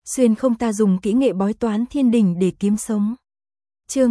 xuyên không ta dùng kỹ nghệ bói toán thiên đình để kiếm sống. Chương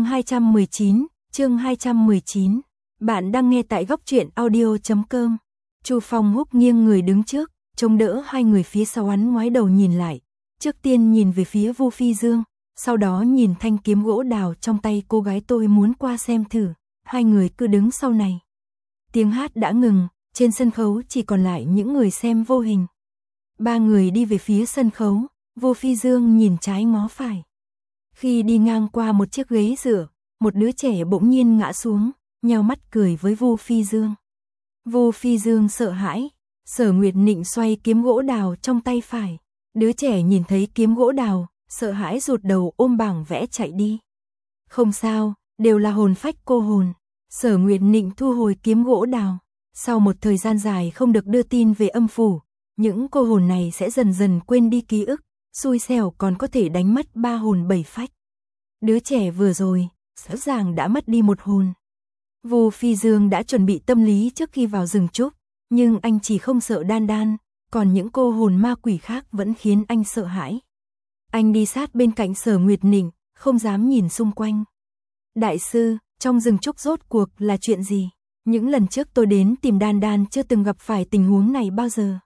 219. Bạn đang nghe tại góc truyện audio.com. Chu Phong Húc nghiêng người đứng trước, chống đỡ hai người phía sau hắn, ngoái đầu nhìn lại. Trước tiên nhìn về phía Vu Phi Dương, sau đó nhìn thanh kiếm gỗ đào trong tay cô gái. Tôi muốn qua xem thử. Hai người cứ đứng sau này. Tiếng hát đã ngừng, trên sân khấu chỉ còn lại những người xem vô hình. Ba người đi về phía sân khấu, Vu Phi Dương nhìn trái ngó phải. Khi đi ngang qua một chiếc ghế dựa, một đứa trẻ bỗng nhiên ngã xuống, nheo mắt cười với Vu Phi Dương. Vu Phi Dương sợ hãi, Sở Nguyệt Nịnh xoay kiếm gỗ đào trong tay phải. Đứa trẻ nhìn thấy kiếm gỗ đào, sợ hãi rụt đầu ôm bảng vẽ chạy đi. Không sao, đều là hồn phách cô hồn. Sở Nguyệt Nịnh thu hồi kiếm gỗ đào. Sau một thời gian dài không được đưa tin về âm phủ, những cô hồn này sẽ dần dần quên đi ký ức, xui xẻo còn có thể đánh mất 3 hồn 7 phách. Đứa trẻ vừa rồi, rõ ràng đã mất đi một hồn. Vu Phi Dương đã chuẩn bị tâm lý trước khi vào rừng trúc, nhưng anh chỉ không sợ Đan Đan, còn những cô hồn ma quỷ khác vẫn khiến anh sợ hãi. Anh đi sát bên cạnh Sở Nguyệt Nịnh, không dám nhìn xung quanh. Đại sư, trong rừng trúc rốt cuộc là chuyện gì? Những lần trước tôi đến tìm Đan Đan chưa từng gặp phải tình huống này bao giờ.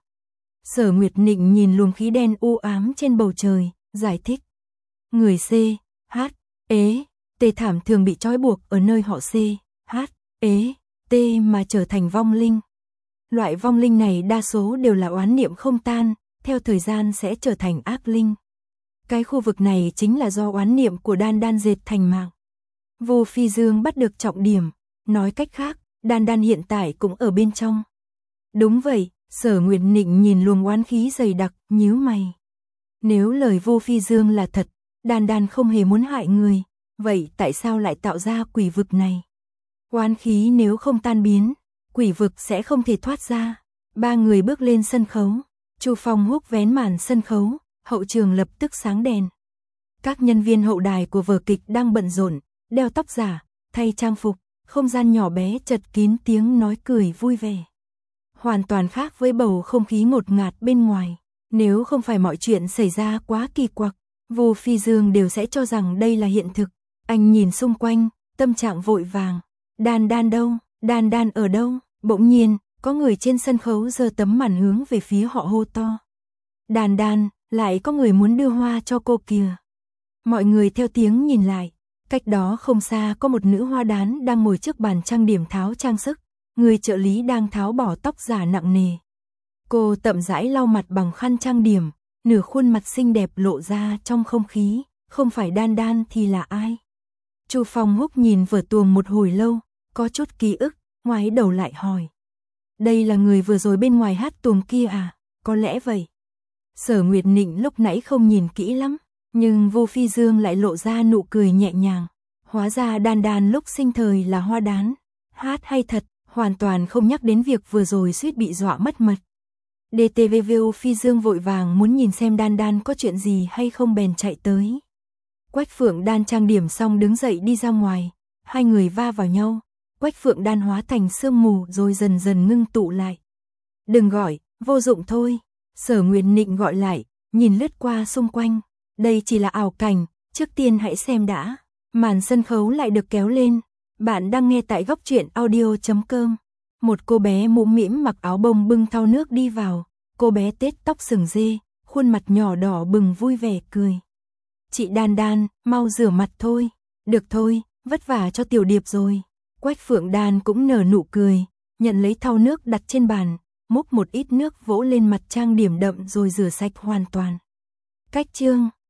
Sở Nguyệt Nịnh nhìn luồng khí đen u ám trên bầu trời, giải thích. Người C, H, E, T thảm thường bị trói buộc ở nơi họ C, H, E, T mà trở thành vong linh. Loại vong linh này đa số đều là oán niệm không tan, theo thời gian sẽ trở thành ác linh. Cái khu vực này chính là do oán niệm của Đan Đan dệt thành mạng. Vu Phi Dương bắt được trọng điểm, nói cách khác, Đan Đan hiện tại cũng ở bên trong. Đúng vậy, Sở Nguyệt Nịnh nhìn luồng oán khí dày đặc, nhíu mày. Nếu lời Vu Phi Dương là thật, Đan Đan không hề muốn hại người, vậy tại sao lại tạo ra quỷ vực này? Oán khí nếu không tan biến, quỷ vực sẽ không thể thoát ra. Ba người bước lên sân khấu, Chu Phong Húc vén màn sân khấu, hậu trường lập tức sáng đèn. Các nhân viên hậu đài của vở kịch đang bận rộn, đeo tóc giả, thay trang phục, không gian nhỏ bé chật kín tiếng nói cười vui vẻ. Hoàn toàn khác với bầu không khí ngột ngạt bên ngoài. Nếu không phải mọi chuyện xảy ra quá kỳ quặc, Vu Phi Dương đều sẽ cho rằng đây là hiện thực. Anh nhìn xung quanh, tâm trạng vội vàng. Đan Đan đâu? Đan Đan ở đâu? Bỗng nhiên, có người trên sân khấu giơ tấm màn hướng về phía họ hô to. Đan Đan, lại có người muốn đưa hoa cho cô kìa. Mọi người theo tiếng nhìn lại. Cách đó không xa có một nữ hoa đán đang ngồi trước bàn trang điểm tháo trang sức. Người trợ lý đang tháo bỏ tóc giả nặng nề. Cô chậm rãi lau mặt bằng khăn trang điểm, nửa khuôn mặt xinh đẹp lộ ra trong không khí. Không phải Đan Đan thì là ai? Chu Phong Húc nhìn vở tuồng một hồi lâu, có chút ký ức, ngoái đầu lại hỏi. Đây là người vừa rồi bên ngoài hát tuồng kia à? Có lẽ vậy. Sở Nguyệt Nịnh lúc nãy không nhìn kỹ lắm, nhưng Vu Phi Dương lại lộ ra nụ cười nhẹ nhàng. Hóa ra Đan Đan lúc sinh thời là hoa đán. Hát hay thật, hoàn toàn không nhắc đến việc vừa rồi suýt bị dọa mất mật. DTV Phi Dương vội vàng muốn nhìn xem Đan Đan có chuyện gì hay không bèn chạy tới. Quách Phượng Đan trang điểm xong đứng dậy đi ra ngoài, hai người va vào nhau. Quách Phượng Đan hóa thành sương mù rồi dần dần ngưng tụ lại. Đừng gọi, vô dụng thôi. Sở Nguyệt Nịnh gọi lại, nhìn lướt qua xung quanh. Đây chỉ là ảo cảnh, trước tiên hãy xem đã. Màn sân khấu lại được kéo lên. Bạn đang nghe tại góc truyện audio.com. Một cô bé mũm mĩm mặc áo bông bưng thau nước đi vào. Cô bé tết tóc sừng dê, khuôn mặt nhỏ đỏ bừng vui vẻ cười. Chị Đan Đan, mau rửa mặt thôi. Được thôi, vất vả cho Tiểu Điệp rồi. Quách Phượng Đan cũng nở nụ cười, nhận lấy thau nước đặt trên bàn, múc một ít nước vỗ lên mặt trang điểm đậm rồi rửa sạch hoàn toàn. Cách chương